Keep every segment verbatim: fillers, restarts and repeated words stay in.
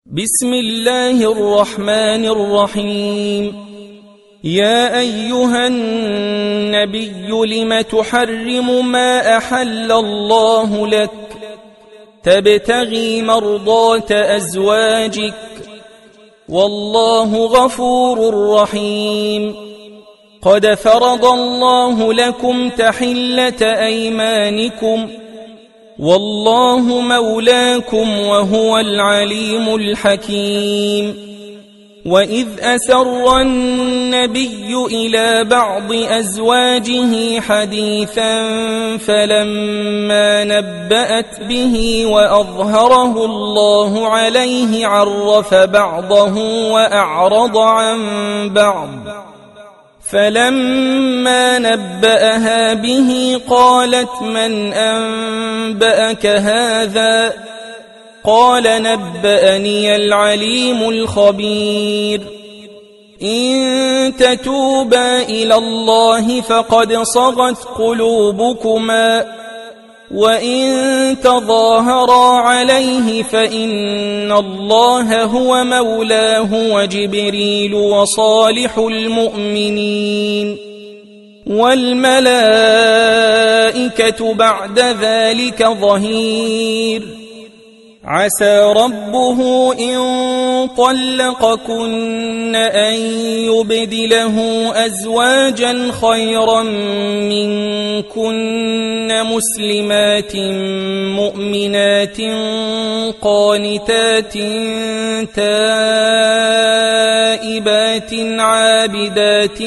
بسم الله الرحمن الرحيم. يا أيها النبي لم تحرم ما أحل الله لك تبتغي مرضات أزواجك والله غفور رحيم. قد فرض الله لكم تحلة أيمانكم والله مولاكم وهو العليم الحكيم. وإذ أسر النبي إلى بعض أزواجه حديثا فلما نبأت به وأظهره الله عليه عرف بعضه وأعرض عن بعض، فلما نبأها به قالت من أنبأك هذا؟ قال نبأني العليم الخبير. إن تتوبا إلى الله فقد صغت قلوبكما وإن تظاهرا عليه فإن الله هو مولاه وجبريل وصالح المؤمنين والملائكة بعد ذلك ظهير. عسى ربه إن طلقكن أن يبدله أزواجا خيرا منكن مسلمات مؤمنات قانتات تائبات عابدات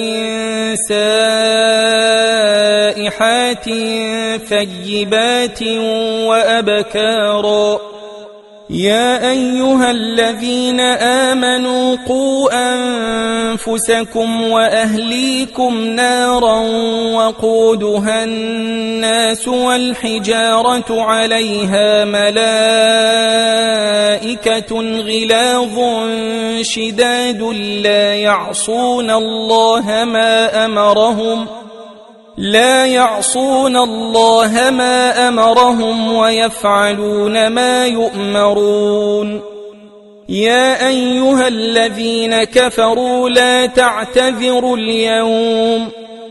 سائحات ثيبات وأبكارا. يا أيها الذين آمنوا قوا أنفسكم وأهليكم نارا وقودها الناس والحجارة عليها ملائكة غلاظ شداد لا يعصون الله ما أمرهم لا يعصون الله ما أمرهم ويفعلون ما يؤمرون. يا أيها الذين كفروا لا تعتذروا اليوم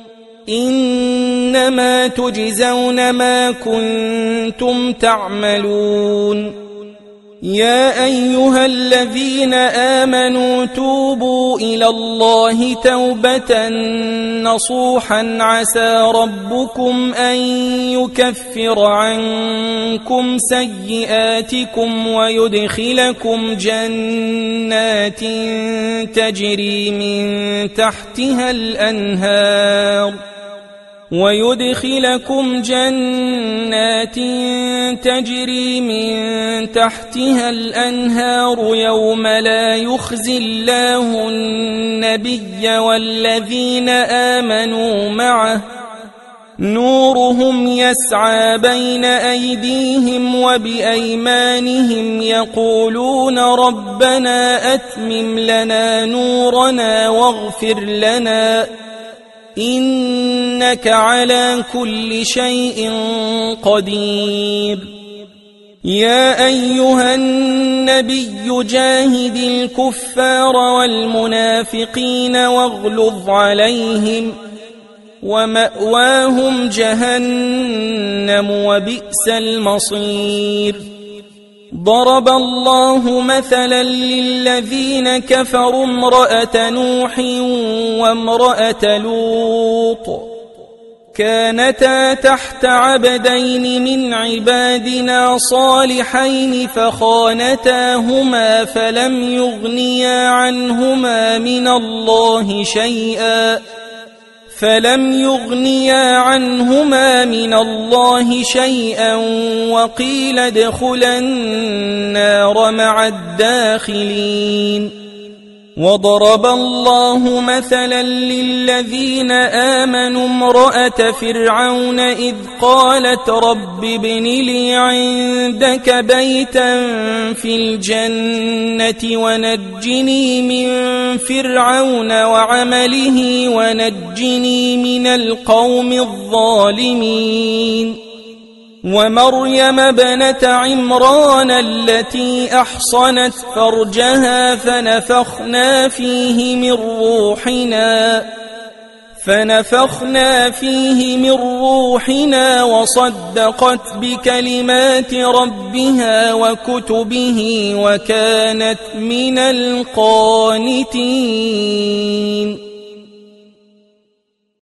إنما تجزون ما كنتم تعملون. يا أيها الذين آمنوا توبوا إلى الله توبة نصوحا عسى ربكم أن يكفر عنكم سيئاتكم ويدخلكم جنات تجري من تحتها الأنهار ويدخلكم جنات تجري من تحتها الأنهار يوم لا يخزي الله النبي والذين آمنوا معه نورهم يسعى بين أيديهم وبأيمانهم يقولون ربنا أتمم لنا نورنا واغفر لنا إنك على كل شيء قدير. يا أيها النبي جاهد الكفار والمنافقين واغلظ عليهم ومأواهم جهنم وبئس المصير. ضرب الله مثلا للذين كفروا امرأة نوح وامرأة لوط كانتا تحت عبدين من عبادنا صالحين فخانتاهما فلم يغنيا عنهما من الله شيئا فلم يغنيا عنهما من الله شيئا وقيل ادخلا النار مع الداخلين. وضرب الله مثلا للذين آمنوا امرأة فرعون إذ قالت رب ابن لي عندك بيتا في الجنة ونجني من فرعون وعمله ونجني من القوم الظالمين. ومريم ابنة عمران التي أحصنت فرجها فنفخنا فيه من روحنا فنفخنا فيه من روحنا وصدقت بكلمات ربها وكتبه وكانت من القانتين.